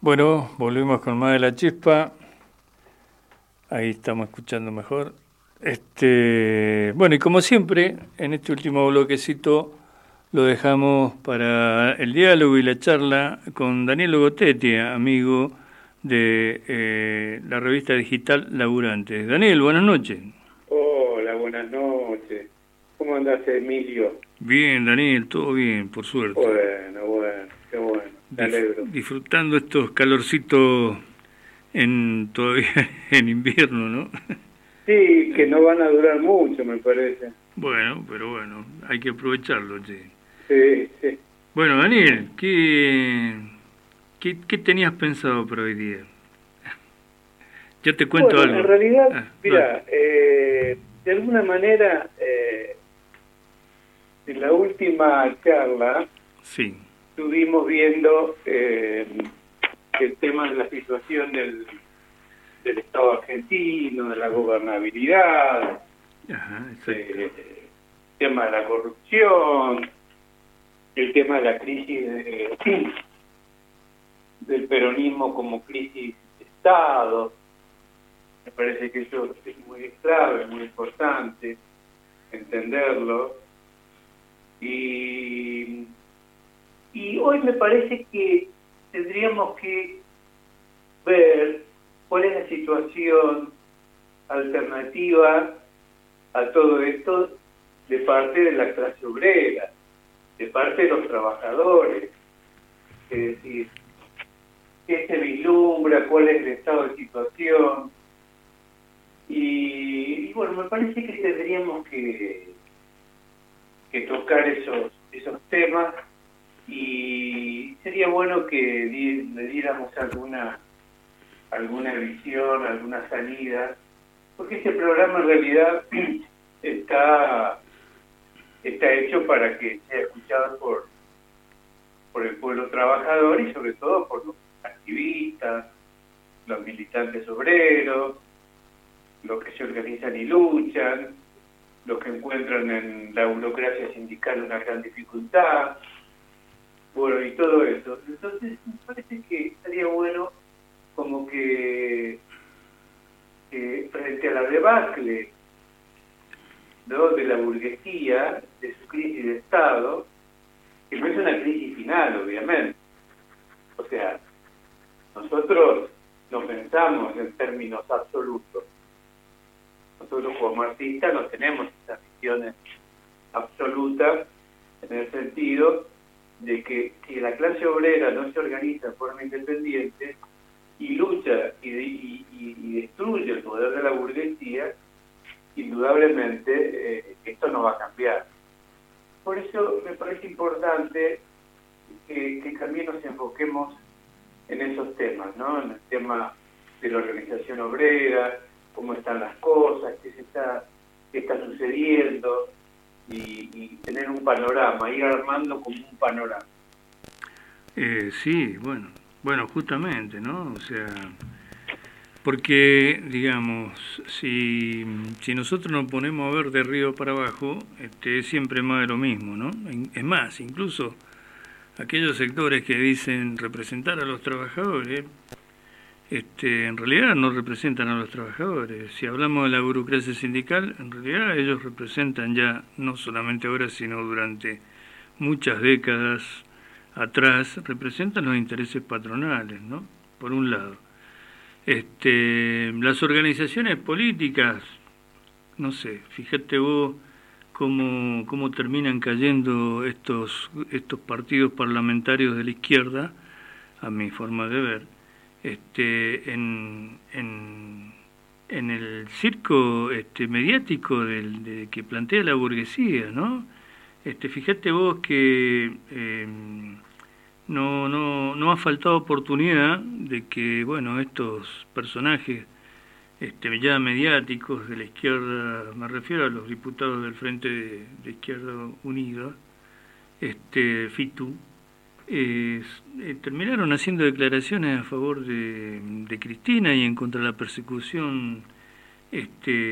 Bueno, volvimos con más de la chispa. Ahí estamos escuchando mejor. Bueno, y como siempre, en este último bloquecito lo dejamos para el diálogo y la charla con Daniel Logotetti, amigo de la revista digital Laburantes. Daniel, buenas noches. Hola, buenas noches. ¿Cómo andás, Emilio? Bien, Daniel, todo bien, por suerte. Bueno, qué bueno, me alegro. Disfrutando estos calorcitos todavía en invierno, ¿no? Sí, que no van a durar mucho, me parece. Bueno, pero bueno, hay que aprovecharlo, che. Sí. Bueno, Daniel, ¿qué tenías pensado para hoy día? Yo te cuento Bueno, algo. en realidad, Dale. mira, de alguna manera, en la última charla Sí. estuvimos viendo el tema de la situación del Estado argentino, de la gobernabilidad, Ajá, exacto. el tema de la corrupción, el tema de la crisis del peronismo como crisis de Estado. Me parece que eso es muy clave, muy importante entenderlo. Y hoy me parece que tendríamos que ver cuál es la situación alternativa a todo esto de parte de la clase obrera, de parte de los trabajadores. Es decir, qué se vislumbra, cuál es el estado de situación. Y bueno, me parece que tendríamos que tocar esos temas, y sería bueno que le diéramos alguna visión, alguna salida, porque este programa en realidad está hecho para que sea escuchado por el pueblo trabajador y sobre todo por los activistas, los militantes obreros, los que se organizan y luchan, los que encuentran en la burocracia sindical una gran dificultad, bueno, y todo eso. Entonces, me parece que estaría bueno como que frente a la debacle, ¿no?, de la burguesía, de su crisis de Estado, que no es una crisis final, obviamente. O sea, nosotros no pensamos en términos absolutos. Nosotros como marxistas no tenemos esas visiones absolutas, en el sentido de que si la clase obrera no se organiza de forma independiente y lucha y destruye el poder de la burguesía, indudablemente esto no va a cambiar. Por eso me parece importante que también nos enfoquemos en esos temas, ¿no? En el tema de la organización obrera, cómo están las cosas, qué está sucediendo, y tener un panorama, ir armando como un panorama. Sí, bueno, justamente, ¿no? O sea, porque, digamos, si nosotros nos ponemos a ver de arriba para abajo, es siempre más de lo mismo, ¿no? Es más, incluso aquellos sectores que dicen representar a los trabajadores, en realidad no representan a los trabajadores. Si hablamos de la burocracia sindical, en realidad ellos representan ya, no solamente ahora, sino durante muchas décadas atrás, representan los intereses patronales, ¿no? Por un lado. Las organizaciones políticas, no sé, fíjate vos cómo terminan cayendo estos partidos parlamentarios de la izquierda, a mi forma de ver, en el circo mediático de que plantea la burguesía, ¿no? Fíjate vos que no ha faltado oportunidad de que, bueno, estos personajes ya mediáticos de la izquierda, me refiero a los diputados del Frente de Izquierda Unida, FITU, terminaron haciendo declaraciones a favor de Cristina y en contra de la persecución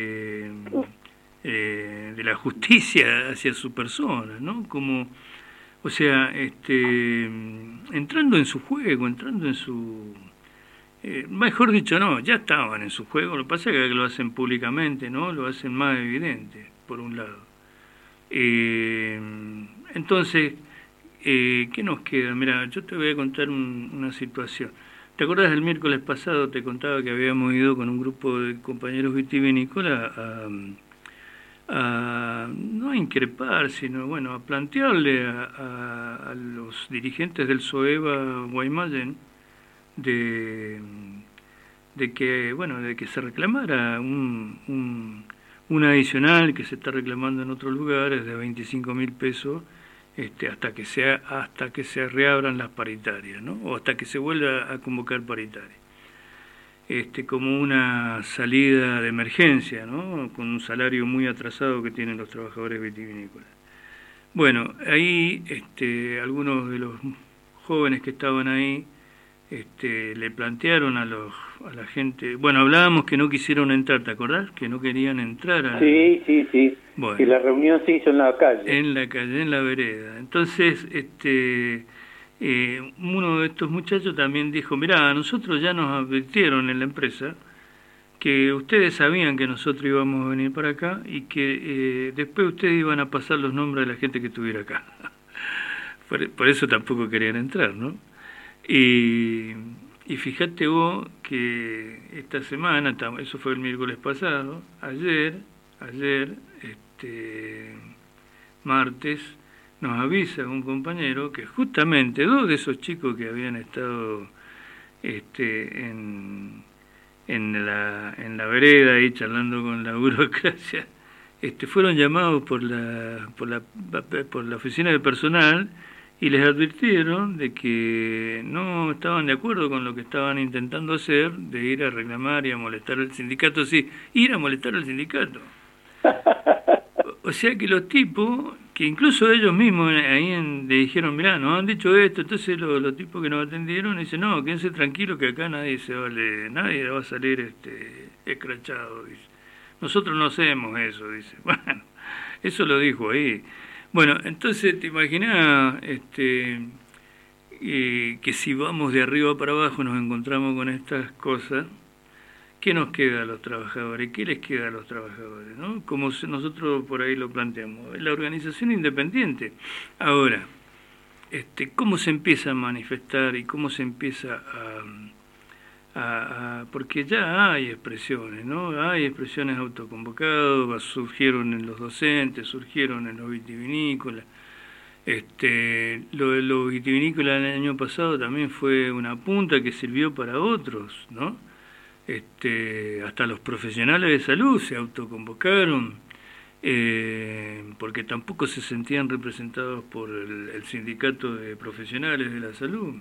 de la justicia hacia su persona, ¿no? Como O sea, entrando en su juego, entrando en su... mejor dicho, no, ya estaban en su juego, lo que pasa es que lo hacen públicamente, ¿no? Lo hacen más evidente, por un lado. Entonces, ¿qué nos queda? Mira, yo te voy a contar una situación. ¿Te acordás del miércoles pasado? Te contaba que habíamos ido con un grupo de compañeros vitivinícolas no a increpar, sino bueno, a plantearle a los dirigentes del SOEVA Guaymallén de que bueno, de que se reclamara un adicional que se está reclamando en otros lugares de 25.000 pesos hasta que se reabran las paritarias, ¿no? O hasta que se vuelva a convocar paritarias. Como una salida de emergencia, ¿no? Con un salario muy atrasado que tienen los trabajadores vitivinícolas. Bueno, ahí algunos de los jóvenes que estaban ahí le plantearon a la gente, bueno, hablábamos que no quisieron entrar, ¿te acordás? Que no querían entrar. Sí. Bueno, y la reunión se hizo en la calle. En la calle, en la vereda. Entonces, uno de estos muchachos también dijo, mirá, a nosotros ya nos advirtieron en la empresa que ustedes sabían que nosotros íbamos a venir para acá y que después ustedes iban a pasar los nombres de la gente que estuviera acá. Por eso tampoco querían entrar, ¿no? Y fíjate vos que esta semana, eso fue el miércoles pasado, ayer, martes, nos avisa un compañero que justamente dos de esos chicos que habían estado en la vereda ahí charlando con la burocracia, fueron llamados por la oficina de personal y les advirtieron de que no estaban de acuerdo con lo que estaban intentando hacer, de ir a reclamar y a molestar al sindicato, sí, ir a molestar al sindicato. O sea que los tipos, que incluso ellos mismos ahí le dijeron, mirá, nos han dicho esto, entonces los tipos que nos atendieron dicen, no, quédense tranquilos que acá nadie va a salir escrachado, dice. Nosotros no hacemos eso, dice. Bueno, eso lo dijo ahí. Bueno, entonces te imaginás que si vamos de arriba para abajo nos encontramos con estas cosas. ¿Qué nos queda a los trabajadores? ¿Qué les queda a los trabajadores? ¿No? Como nosotros por ahí lo planteamos. La organización independiente. Ahora, ¿cómo se empieza a manifestar y cómo se empieza porque ya hay expresiones, ¿no? Hay expresiones autoconvocadas, surgieron en los docentes, surgieron en los vitivinícolas. Lo de los vitivinícolas el año pasado también fue una punta que sirvió para otros, ¿no? Hasta los profesionales de salud se autoconvocaron porque tampoco se sentían representados por el sindicato de profesionales de la salud.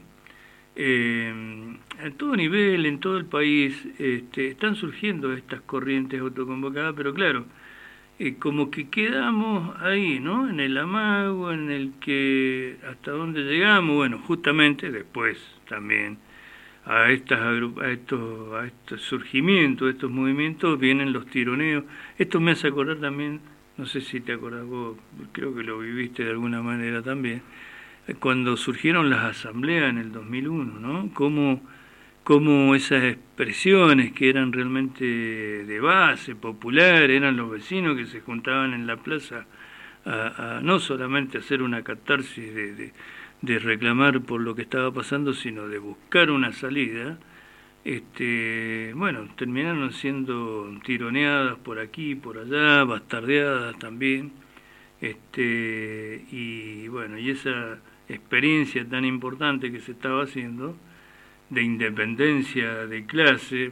A todo nivel, en todo el país, están surgiendo estas corrientes autoconvocadas, pero claro, como que quedamos ahí, ¿no? En el amago, en el que hasta dónde llegamos, bueno, justamente después también a estos surgimientos, a estos movimientos, vienen los tironeos. Esto me hace acordar también, no sé si te acordás vos, creo que lo viviste de alguna manera también, cuando surgieron las asambleas en el 2001, ¿no? Cómo esas expresiones que eran realmente de base, popular, eran los vecinos que se juntaban en la plaza a no solamente hacer una catarsis de reclamar por lo que estaba pasando, sino de buscar una salida, bueno, terminaron siendo tironeadas por aquí y por allá, bastardeadas también, y bueno, y esa experiencia tan importante que se estaba haciendo, de independencia de clase,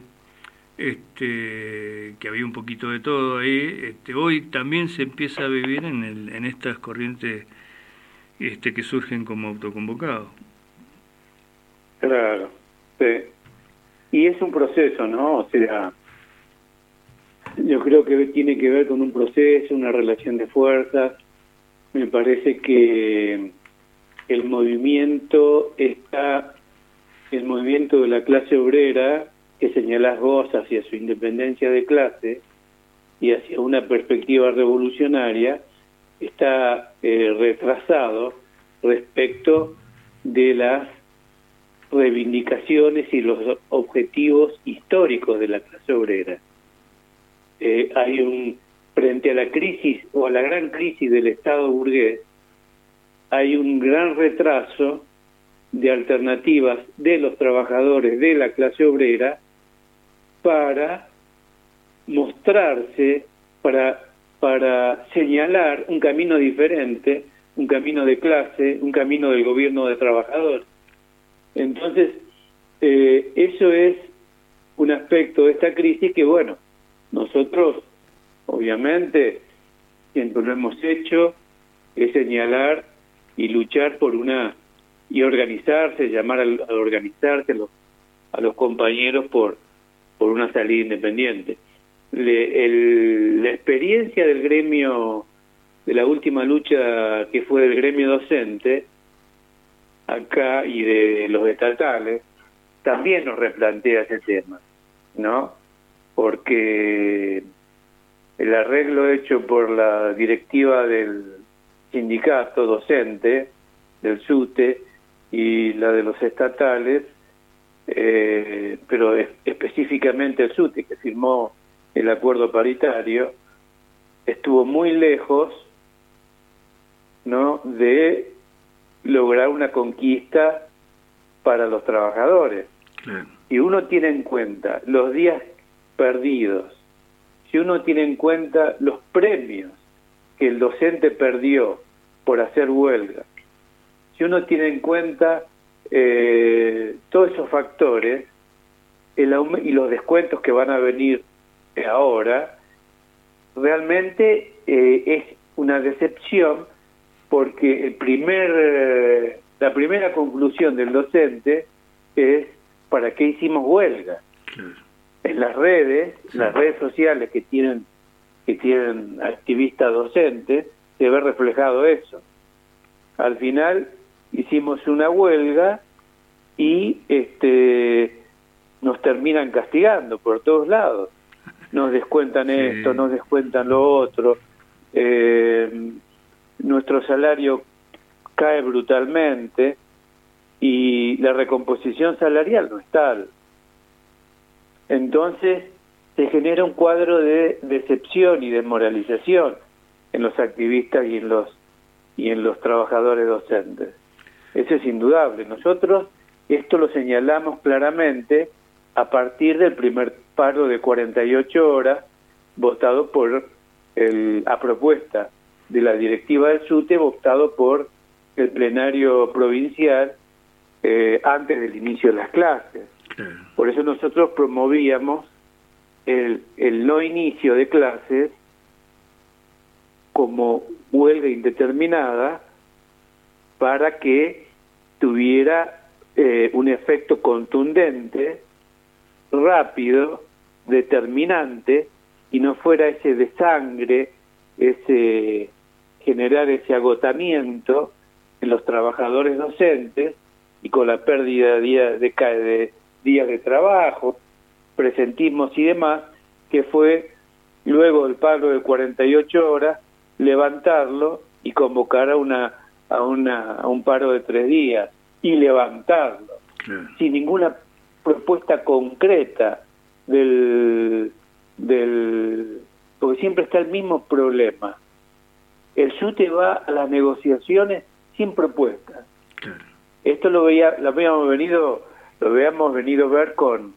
que había un poquito de todo ahí, hoy también se empieza a vivir en estas corrientes que surgen como autoconvocados. Claro, sí. Y es un proceso, ¿no? O sea, yo creo que tiene que ver con un proceso, una relación de fuerzas. Me parece que el movimiento de la clase obrera, que señalás vos hacia su independencia de clase y hacia una perspectiva revolucionaria, está retrasado respecto de las reivindicaciones y los objetivos históricos de la clase obrera. Frente a la crisis o a la gran crisis del Estado burgués, hay un gran retraso de alternativas de los trabajadores de la clase obrera para mostrarse, para señalar un camino diferente, un camino de clase, un camino del gobierno de trabajadores. Entonces, eso es un aspecto de esta crisis que, bueno, nosotros, obviamente, siempre lo hemos hecho, es señalar y luchar por y organizarse, llamar a organizarse a los compañeros por una salida independiente. La experiencia del gremio, de la última lucha que fue del gremio docente, acá y de los estatales, también nos replantea ese tema, ¿no? Porque el arreglo hecho por la directiva del sindicato docente, del SUTE, y la de los estatales, pero específicamente el SUTE, que firmó el acuerdo paritario, estuvo muy lejos, ¿no?, de lograr una conquista para los trabajadores. Claro. Si uno tiene en cuenta los días perdidos, si uno tiene en cuenta los premios que el docente perdió por hacer huelga, si uno tiene en cuenta todos esos factores y los descuentos que van a venir ahora, realmente es una decepción, porque la primera conclusión del docente es: ¿para qué hicimos huelga? Claro. En las redes sociales que tienen activistas docentes, se ve reflejado eso. Al final hicimos una huelga y nos terminan castigando por todos lados. Nos descuentan esto, nos descuentan lo otro. Nuestro salario cae brutalmente y la recomposición salarial no es tal. Entonces se genera un cuadro de decepción y desmoralización en los activistas y en los trabajadores docentes. Eso es indudable. Nosotros esto lo señalamos claramente a partir del primer paro de 48 horas votado a propuesta de la directiva del SUTE, votado por el plenario provincial antes del inicio de las clases. Por eso nosotros promovíamos el no inicio de clases como huelga indeterminada para que tuviera un efecto contundente, rápido, determinante, y no fuera ese desangre, generar ese agotamiento en los trabajadores docentes y con la pérdida de días de trabajo, presentismos y demás, que fue luego del paro de 48 horas levantarlo y convocar a un paro de 3 días y levantarlo, sin ninguna propuesta concreta porque siempre está el mismo problema. El SUTE va a las negociaciones sin propuesta. Esto lo habíamos venido a ver con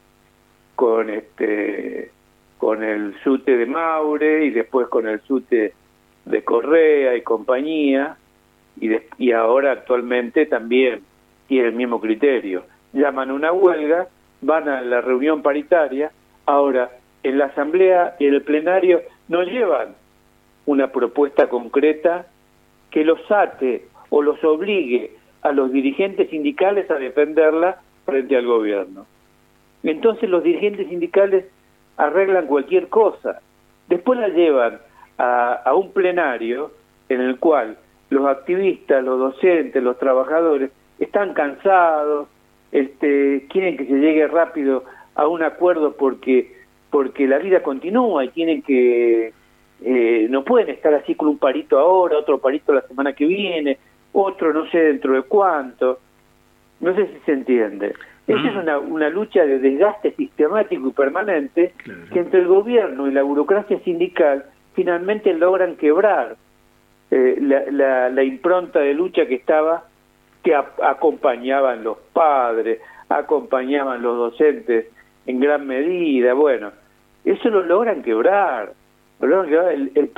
el SUTE de Maure y después con el SUTE de Correa y compañía, y ahora actualmente también tiene el mismo criterio. Llaman una huelga, van a la reunión paritaria, ahora en la asamblea y en el plenario no llevan una propuesta concreta que los ate o los obligue a los dirigentes sindicales a defenderla frente al gobierno. Entonces los dirigentes sindicales arreglan cualquier cosa, después la llevan a un plenario en el cual los activistas, los docentes, los trabajadores están cansados, quieren que se llegue rápido a un acuerdo porque la vida continúa y tienen que no pueden estar así con un parito ahora, otro parito la semana que viene, otro no sé dentro de cuánto. No sé si se entiende. Esa es una lucha de desgaste sistemático y permanente, claro, que entre el gobierno y la burocracia sindical finalmente logran quebrar la impronta de lucha que acompañaban los padres, acompañaban los docentes en gran medida. Bueno, eso lo logran quebrar. El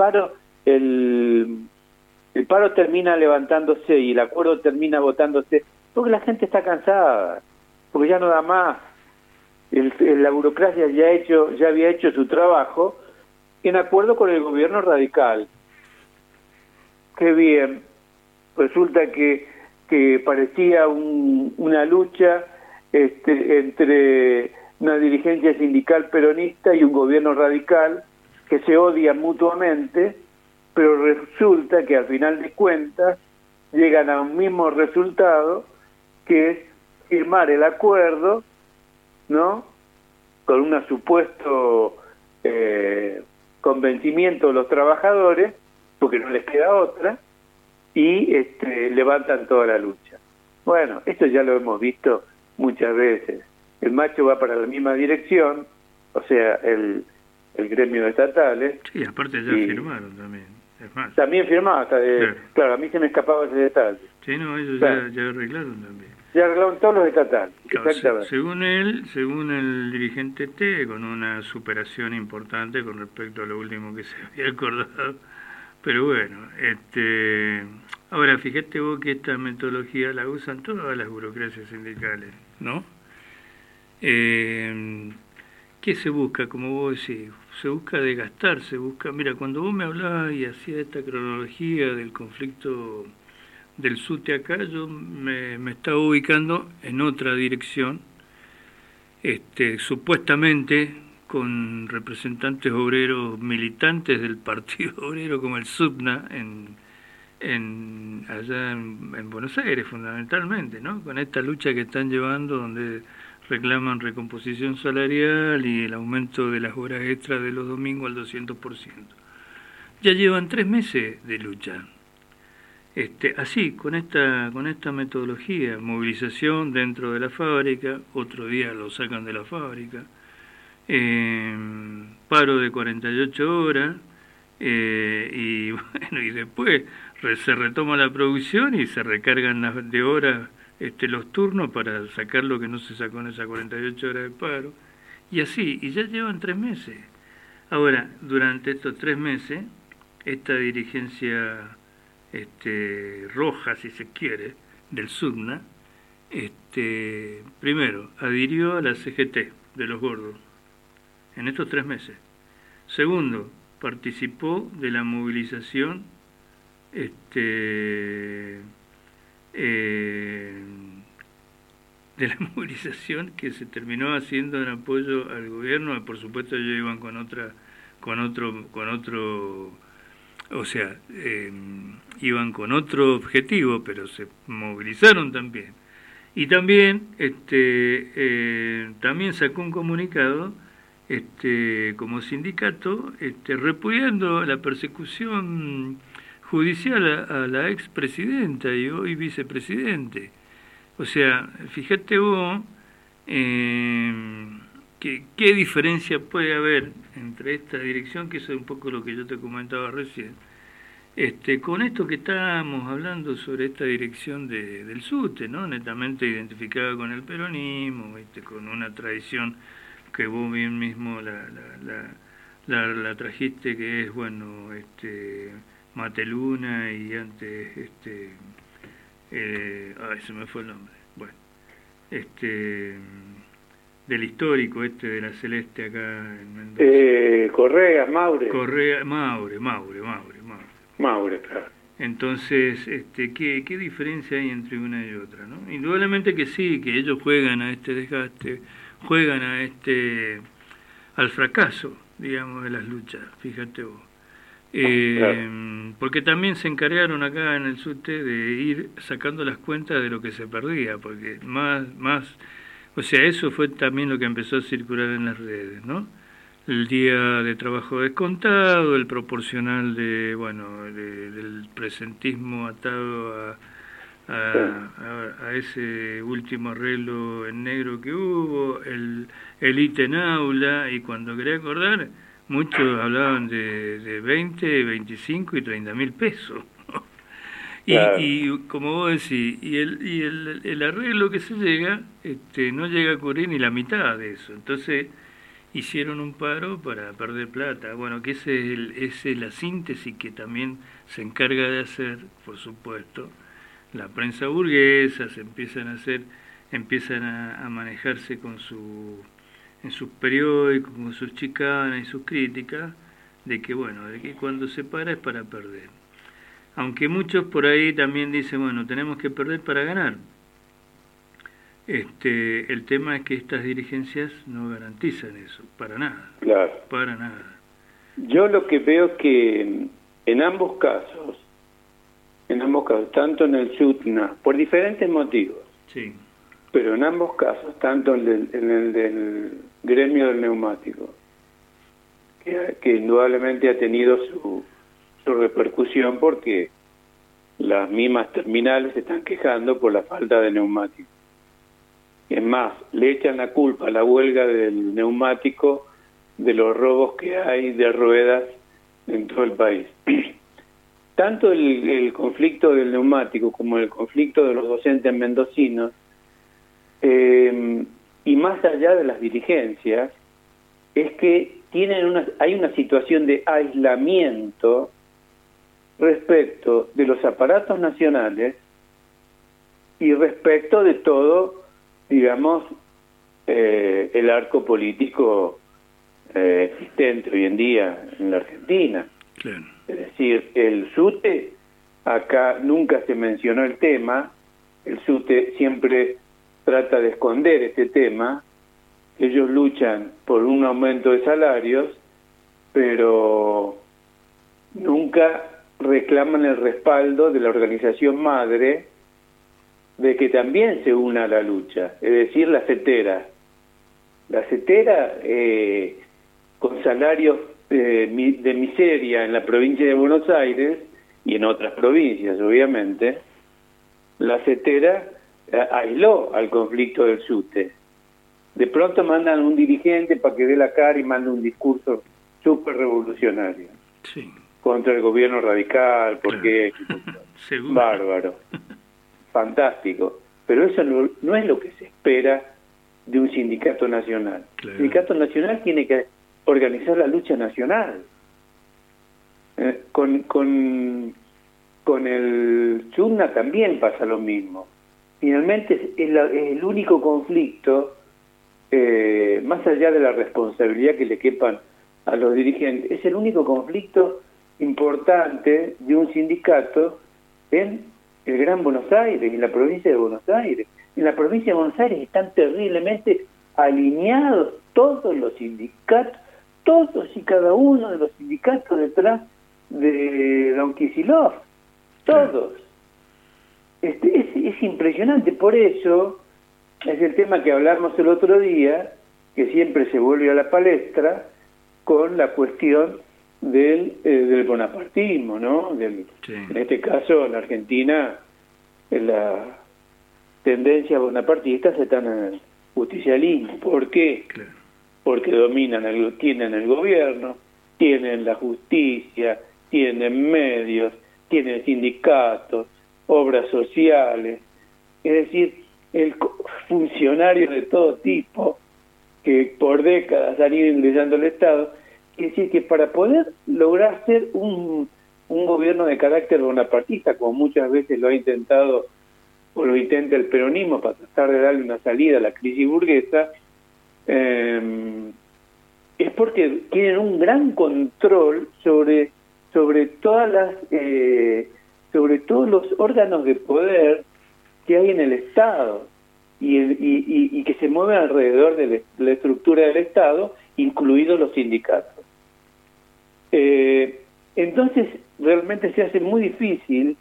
paro termina levantándose y el acuerdo termina votándose porque la gente está cansada, porque ya no da más. La burocracia ya había hecho su trabajo en acuerdo con el gobierno radical. Qué bien. Resulta que parecía una lucha entre una dirigencia sindical peronista y un gobierno radical que se odian mutuamente, pero resulta que al final de cuentas llegan a un mismo resultado, que es firmar el acuerdo, ¿no?, con un supuesto convencimiento de los trabajadores, porque no les queda otra, y levantan toda la lucha. Bueno, esto ya lo hemos visto muchas veces. El macho va para la misma dirección, o sea, el gremio de estatales. Sí, aparte ya firmaron también. Es más. También firmaron, claro, a mí se me escapaba ese detalle. Sí, no, ellos claro, ya arreglaron también. Ya arreglaron todos los estatales. Claro, según el dirigente T, con una superación importante con respecto a lo último que se había acordado. Pero bueno, ahora fíjate vos que esta metodología la usan todas las burocracias sindicales, ¿no? ¿Qué se busca? Como vos decís, se busca desgastar, mira, cuando vos me hablabas y hacías esta cronología del conflicto del SUTE acá, yo me estaba ubicando en otra dirección, supuestamente con representantes obreros militantes del Partido Obrero como el SUTNA allá en Buenos Aires fundamentalmente, ¿no? Con esta lucha que están llevando donde reclaman recomposición salarial y el aumento de las horas extras de los domingos al 200%. Ya llevan 3 meses de lucha. Así, con esta metodología, movilización dentro de la fábrica, otro día lo sacan de la fábrica, paro de 48 horas, y bueno, y después se retoma la producción y se recargan de horas los turnos para sacar lo que no se sacó en esas 48 horas de paro, y así, y ya llevan 3 meses. Ahora, durante estos 3 meses, esta dirigencia roja, si se quiere, del SUTNA, primero, adhirió a la CGT de los gordos en estos 3 meses. Segundo, participó de la movilización que se terminó haciendo en apoyo al gobierno. Por supuesto ellos iban con otro, o sea, iban con otro objetivo, pero se movilizaron también. Y también también sacó un comunicado como sindicato repudiando la persecución judicial a la expresidenta y hoy vicepresidente. O sea, fíjate vos qué diferencia puede haber entre esta dirección, que eso es un poco lo que yo te comentaba recién, con esto que estábamos hablando sobre esta dirección del SUTE, ¿no? Netamente identificada con el peronismo, con una tradición que vos bien mismo la trajiste, que es, bueno, Mateluna y antes, se me fue el nombre, bueno, del histórico de la Celeste acá en Mendoza. Correa, Maure, claro. Entonces, ¿qué diferencia hay entre una y otra, ¿no? Indudablemente que sí, que ellos juegan a este desgaste, juegan al fracaso, digamos, de las luchas, fíjate vos. Claro. Porque también se encargaron acá en el SUTE de ir sacando las cuentas de lo que se perdía, porque más, o sea, eso fue también lo que empezó a circular en las redes, ¿no? El día de trabajo descontado, el proporcional del presentismo atado a ese último arreglo en negro que hubo, el ítem aula, y cuando quería acordar, muchos hablaban de 20, 25 y 30 mil pesos. Y como vos decís, el arreglo que se llega no llega a cubrir ni la mitad de eso. Entonces hicieron un paro para perder plata. Bueno, que esa es la síntesis que también se encarga de hacer, por supuesto, la prensa burguesa. Se empiezan a manejarse en sus periódicos, con sus chicanas y sus críticas, de que cuando se para es para perder. Aunque muchos por ahí también dicen, bueno, tenemos que perder para ganar. El tema es que estas dirigencias no garantizan eso, para nada. Claro. Para nada. Yo lo que veo es que en ambos casos, tanto en el SUTNA, por diferentes motivos, sí, pero en ambos casos, tanto en el del gremio del neumático, que indudablemente ha tenido su repercusión porque las mismas terminales se están quejando por la falta de neumáticos. Es más, le echan la culpa a la huelga del neumático de los robos que hay de ruedas en todo el país. Tanto el conflicto del neumático como el conflicto de los docentes mendocinos, y más allá de las dirigencias, es que hay una situación de aislamiento respecto de los aparatos nacionales y respecto de todo, digamos, el arco político existente hoy en día en la Argentina. Claro. Es decir, el SUTE, acá nunca se mencionó el tema, el SUTE siempre trata de esconder este tema. Ellos luchan por un aumento de salarios, pero nunca reclaman el respaldo de la organización madre de que también se una a la lucha, es decir, la CETERA. La CETERA, con salarios de miseria en la provincia de Buenos Aires y en otras provincias, obviamente, la CETERA aisló al conflicto del SUTE. De pronto mandan un dirigente para que dé la cara y mande un discurso súper revolucionario. Sí. Contra el gobierno radical, porque Seguro. Bárbaro, fantástico. Pero eso no es lo que se espera de un sindicato nacional. Claro. El sindicato nacional tiene que organizar la lucha nacional. Con el SUTNA también pasa lo mismo. Finalmente es el único conflicto, más allá de la responsabilidad que le quepan a los dirigentes, es el único conflicto importante de un sindicato en el Gran Buenos Aires, en la provincia de Buenos Aires. En la provincia de Buenos Aires están terriblemente alineados todos los sindicatos, todos y cada uno de los sindicatos detrás de Don Kicillof, todos. Es impresionante, por eso es el tema que hablamos el otro día, que siempre se vuelve a la palestra, con la cuestión del bonapartismo, ¿no? Sí. En este caso, en Argentina, la tendencia bonapartista se está en el justicialismo. ¿Por qué? Claro. Porque tienen el gobierno, tienen la justicia, tienen medios, tienen sindicatos, obras sociales, es decir, funcionarios de todo tipo que por décadas han ido ingresando al Estado. Es decir, que para poder lograr ser un gobierno de carácter bonapartista, como muchas veces lo ha intentado o lo intenta el peronismo para tratar de darle una salida a la crisis burguesa, es porque tienen un gran control sobre todas sobre todos los órganos de poder que hay en el Estado y que se mueven alrededor de la estructura del Estado, incluidos los sindicatos. Entonces realmente se hace muy difícil,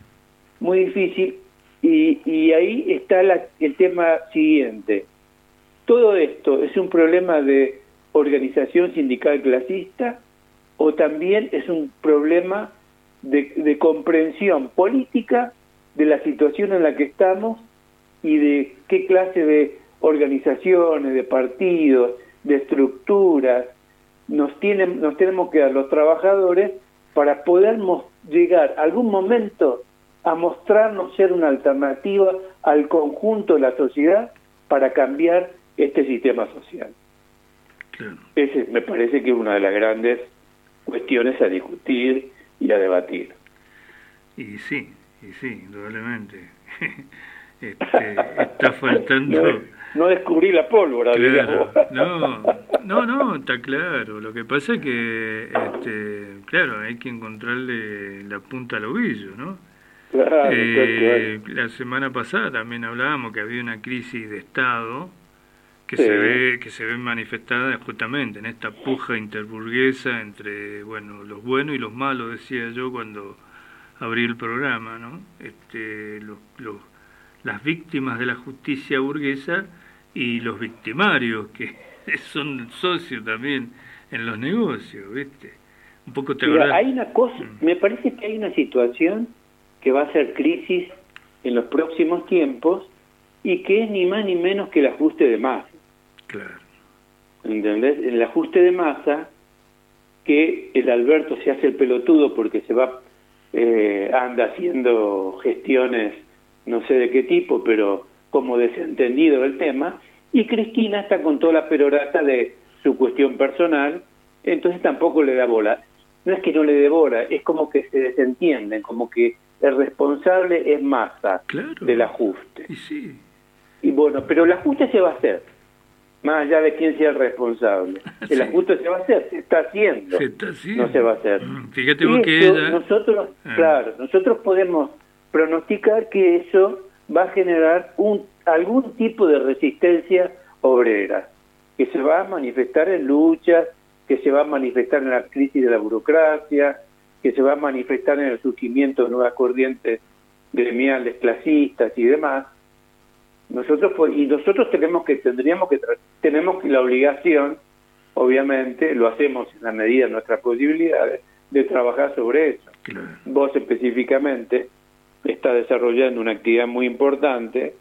y ahí está el tema siguiente. ¿Todo esto es un problema de organización sindical clasista o también es un problema de comprensión política de la situación en la que estamos y de qué clase de organizaciones, de partidos, de estructuras nos tenemos que dar los trabajadores para poder llegar algún momento a mostrarnos ser una alternativa al conjunto de la sociedad para cambiar este sistema social. Claro. Ese me parece que es una de las grandes cuestiones a discutir y a debatir. Y sí, indudablemente. Está faltando... No descubrí la pólvora, claro, digamos. No, está claro. Lo que pasa es que, claro, hay que encontrarle la punta al ovillo, ¿no? Claro, la semana pasada también hablábamos que había una crisis de Estado que sí. se ve manifestada justamente en esta puja interburguesa entre, bueno, los buenos y los malos, decía yo cuando abrí el programa, ¿no? Las víctimas de la justicia burguesa y los victimarios que son socios también en los negocios, ¿viste? Un poco te acordás. Hay una cosa, me parece que hay una situación que va a ser crisis en los próximos tiempos y que es ni más ni menos que el ajuste de masa. Claro. ¿Entendés? El ajuste de masa, que el Alberto se hace el pelotudo porque se va, anda haciendo gestiones no sé de qué tipo, pero como desentendido del tema, y Cristina está con toda la perorata de su cuestión personal, entonces tampoco le da bola. No es que no le dé bola, es como que se desentienden, como que el responsable es Massa, claro, del ajuste. Y sí. Y bueno, pero el ajuste se va a hacer, más allá de quién sea el responsable. El ajuste se va a hacer, se está haciendo. No se va a hacer. Fíjate vos que ella... Nosotros, claro, nosotros podemos pronosticar que eso va a generar algún tipo de resistencia obrera, que se va a manifestar en luchas, que se va a manifestar en la crisis de la burocracia, que se va a manifestar en el surgimiento de nuevas corrientes gremiales, clasistas y demás. Nosotros tenemos la obligación, obviamente, lo hacemos en la medida de nuestras posibilidades, de trabajar sobre eso. Claro. Vos específicamente está desarrollando una actividad muy importante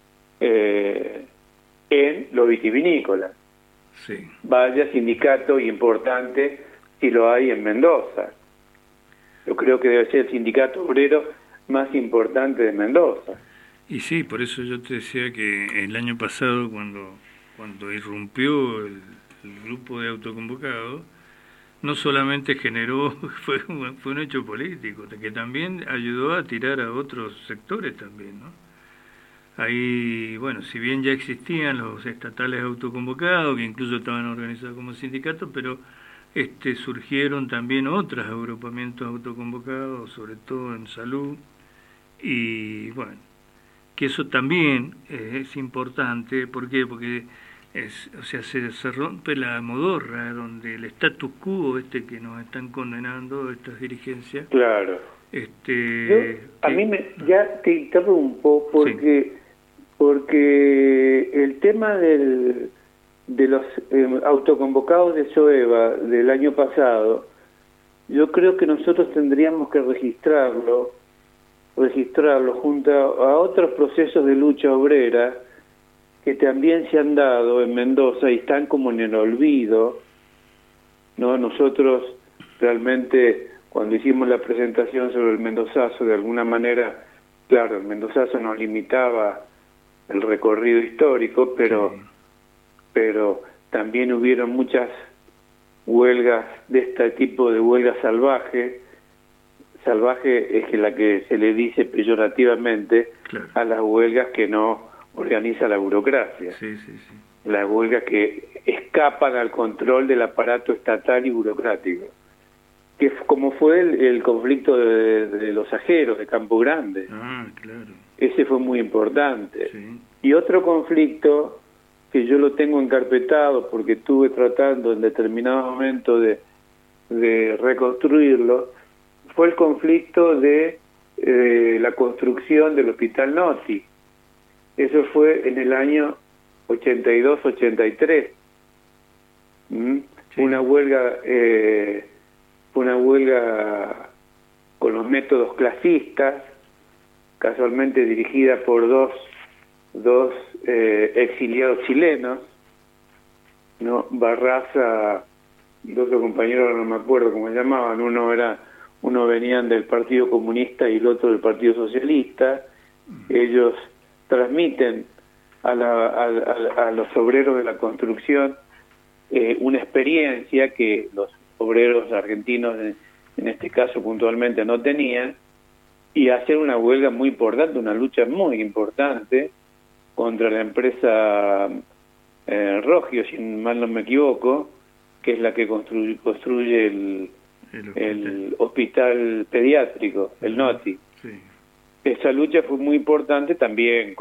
en lo vitivinícola. Sí. Vaya sindicato importante si lo hay en Mendoza. Yo creo que debe ser el sindicato obrero más importante de Mendoza. Y sí, por eso yo te decía que el año pasado, cuando irrumpió el grupo de autoconvocados, no solamente generó, fue un hecho político, que también ayudó a tirar a otros sectores también, ¿no? Ahí, bueno, si bien ya existían los estatales autoconvocados, que incluso estaban organizados como sindicatos, pero surgieron también otros agrupamientos autoconvocados, sobre todo en salud, y bueno, que eso también es importante. ¿Por qué? Porque se rompe la modorra, donde el status quo que nos están condenando estas dirigencias. Claro. Ya te interrumpo porque el tema de los autoconvocados de SOEVA del año pasado, yo creo que nosotros tendríamos que registrarlo junto a otros procesos de lucha obrera que también se han dado en Mendoza y están como en el olvido, ¿no? Nosotros realmente, cuando hicimos la presentación sobre el mendozazo, de alguna manera, claro, el mendozazo nos limitaba el recorrido histórico, pero también hubieron muchas huelgas de este tipo de huelgas salvajes. Salvaje es la que se le dice peyorativamente, claro, a las huelgas que no organiza la burocracia. Sí. Las huelgas que escapan al control del aparato estatal y burocrático. Que como fue el conflicto de los ajeros de Campo Grande. Ah, claro. Ese fue muy importante. Sí. Y otro conflicto que yo lo tengo encarpetado porque estuve tratando en determinado momento de reconstruirlo, fue el conflicto de la construcción del Hospital Noti. Eso fue en el año 82-83. Sí. Una huelga con los métodos clasistas, casualmente dirigida por dos exiliados chilenos, ¿no? Barraza y otro compañero, no me acuerdo cómo se llamaban, uno venían del Partido Comunista y el otro del Partido Socialista. Ellos transmiten a los obreros de la construcción una experiencia que los obreros argentinos, en este caso puntualmente, no tenían, y hacer una huelga muy importante, una lucha muy importante contra la empresa Rogio, si mal no me equivoco, que es la que construye el hospital pediátrico, el NOTI. Sí. Esa lucha fue muy importante también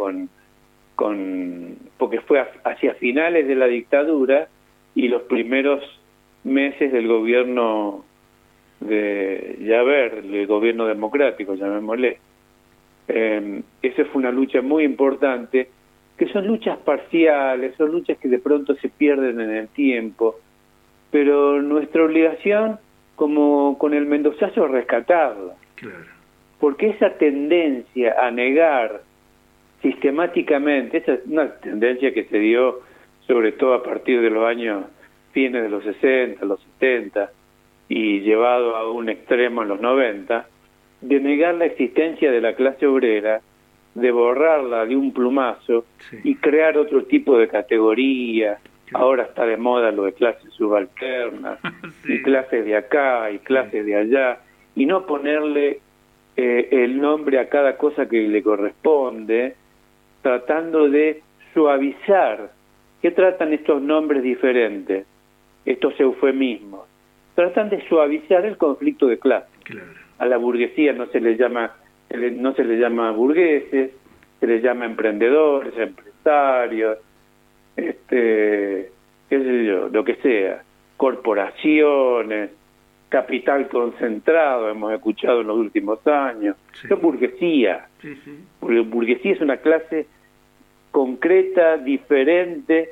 porque fue hacia finales de la dictadura y los primeros meses del gobierno de Javer, el gobierno democrático, llamémosle. Esa fue una lucha muy importante, que son luchas parciales, son luchas que de pronto se pierden en el tiempo, pero nuestra obligación, como con el mendozazo, es rescatarla. Claro. Porque esa tendencia a negar sistemáticamente, esa es una tendencia que se dio sobre todo a partir de los años fines de los 60, los 70, y llevado a un extremo en los 90, de negar la existencia de la clase obrera, de borrarla de un plumazo, sí, y crear otro tipo de categoría. Ahora está de moda lo de clases subalternas, sí, y clases de acá y clases de allá, y no ponerle el nombre a cada cosa que le corresponde, tratando de suavizar. ¿Qué tratan estos nombres diferentes? Estos eufemismos. Tratan de suavizar el conflicto de clase. Claro. A la burguesía no se le llama burgueses, se les llama emprendedores, empresarios, qué sé yo, lo que sea, corporaciones, capital concentrado, hemos escuchado en los últimos años. Sí. Es burguesía. Sí, sí. Porque burguesía es una clase concreta, diferente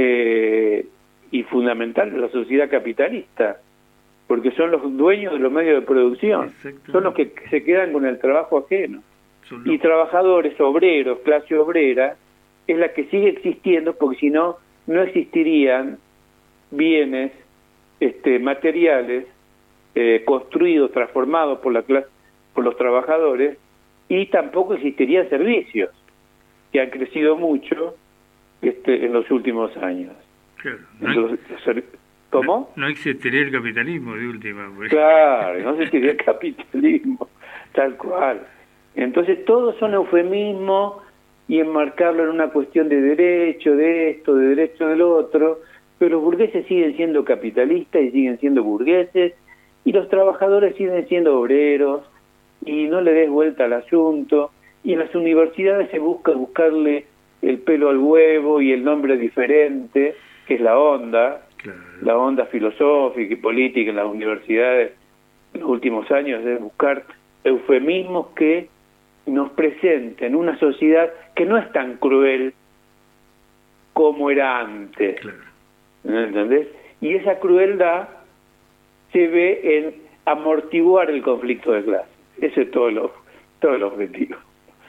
y fundamental de la sociedad capitalista, porque son los dueños de los medios de producción, son los que se quedan con el trabajo ajeno. Y trabajadores, obreros, clase obrera, es la que sigue existiendo, porque si no, no existirían bienes materiales construidos, transformados por los trabajadores, y tampoco existirían servicios, que han crecido mucho en los últimos años. Claro. ¿Cómo? No existiría el capitalismo, de última. Pues. Claro, no existiría el capitalismo, tal cual. Entonces todos son eufemismos, y enmarcarlo en una cuestión de derecho, de esto, de derecho del otro, pero los burgueses siguen siendo capitalistas y siguen siendo burgueses, y los trabajadores siguen siendo obreros, y no le des vuelta al asunto, y en las universidades se buscarle el pelo al huevo y el nombre diferente, que es la onda, claro, la onda filosófica y política en las universidades en los últimos años, es buscar eufemismos que nos presenten una sociedad que no es tan cruel como era antes. Claro. ¿Entendés? Y esa crueldad se ve en amortiguar el conflicto de clase. Ese es todo el objetivo.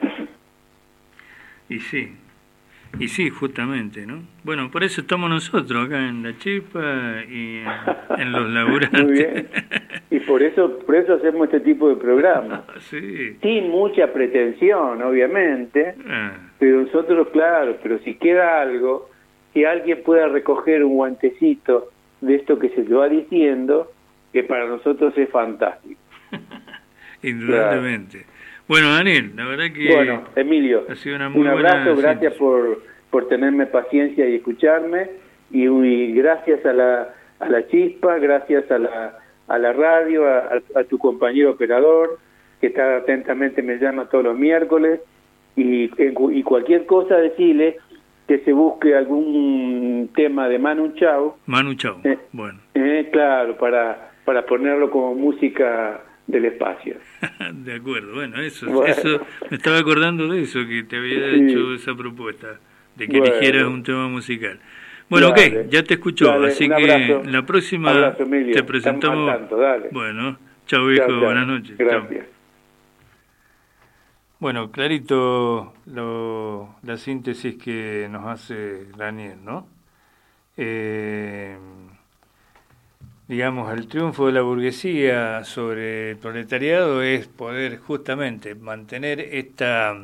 Y sí, justamente, ¿no? Bueno, por eso estamos nosotros acá en La Chispa y en Los Laburantes. Muy bien. Y por eso hacemos este tipo de programas. Sí. Sin mucha pretensión, obviamente, pero nosotros, claro, pero si queda algo, que alguien pueda recoger un guantecito de esto que se lo va diciendo, que para nosotros es fantástico. Indudablemente. Claro. Bueno, Daniel, la verdad que... Bueno, Emilio, ha sido una muy un abrazo, buena gracias por tenerme paciencia y escucharme, y gracias a la Chispa, gracias a la radio, a tu compañero operador, que atentamente me llama todos los miércoles, y cualquier cosa decirle que se busque algún tema de Manu Chao. Manu Chao, bueno. Claro, para ponerlo como música del espacio. De acuerdo, bueno, eso me estaba acordando de eso, que te había hecho esa propuesta, de que eligieras un tema musical. Bueno, dale. Ok, ya te escuchó, así que la próxima abrazo, te presentamos. Tanto, dale. Bueno, chao viejo, chao. Buenas noches. Gracias. Chao. Bueno, clarito la síntesis que nos hace Daniel, ¿no? Digamos, el triunfo de la burguesía sobre el proletariado es poder justamente mantener esta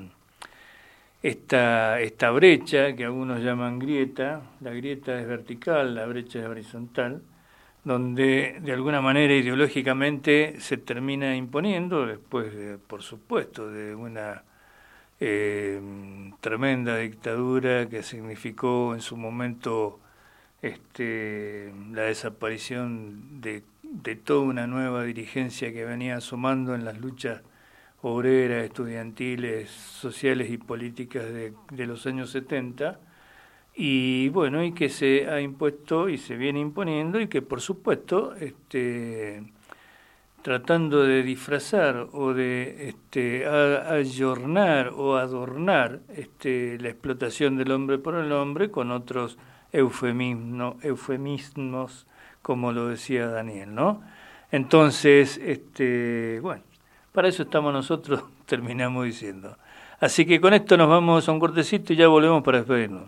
brecha que algunos llaman grieta. La grieta es vertical, la brecha es horizontal, donde de alguna manera ideológicamente se termina imponiendo, después, por supuesto, de una tremenda dictadura que significó en su momento la desaparición de toda una nueva dirigencia que venía asomando en las luchas obreras, estudiantiles, sociales y políticas de los años 70, y bueno, y que se ha impuesto y se viene imponiendo, y que por supuesto tratando de disfrazar o de ayornar o adornar la explotación del hombre por el hombre con otros eufemismos, como lo decía Daniel, ¿no? Entonces, bueno, para eso estamos nosotros, terminamos diciendo. Así que con esto nos vamos a un cortecito y ya volvemos para despedirnos.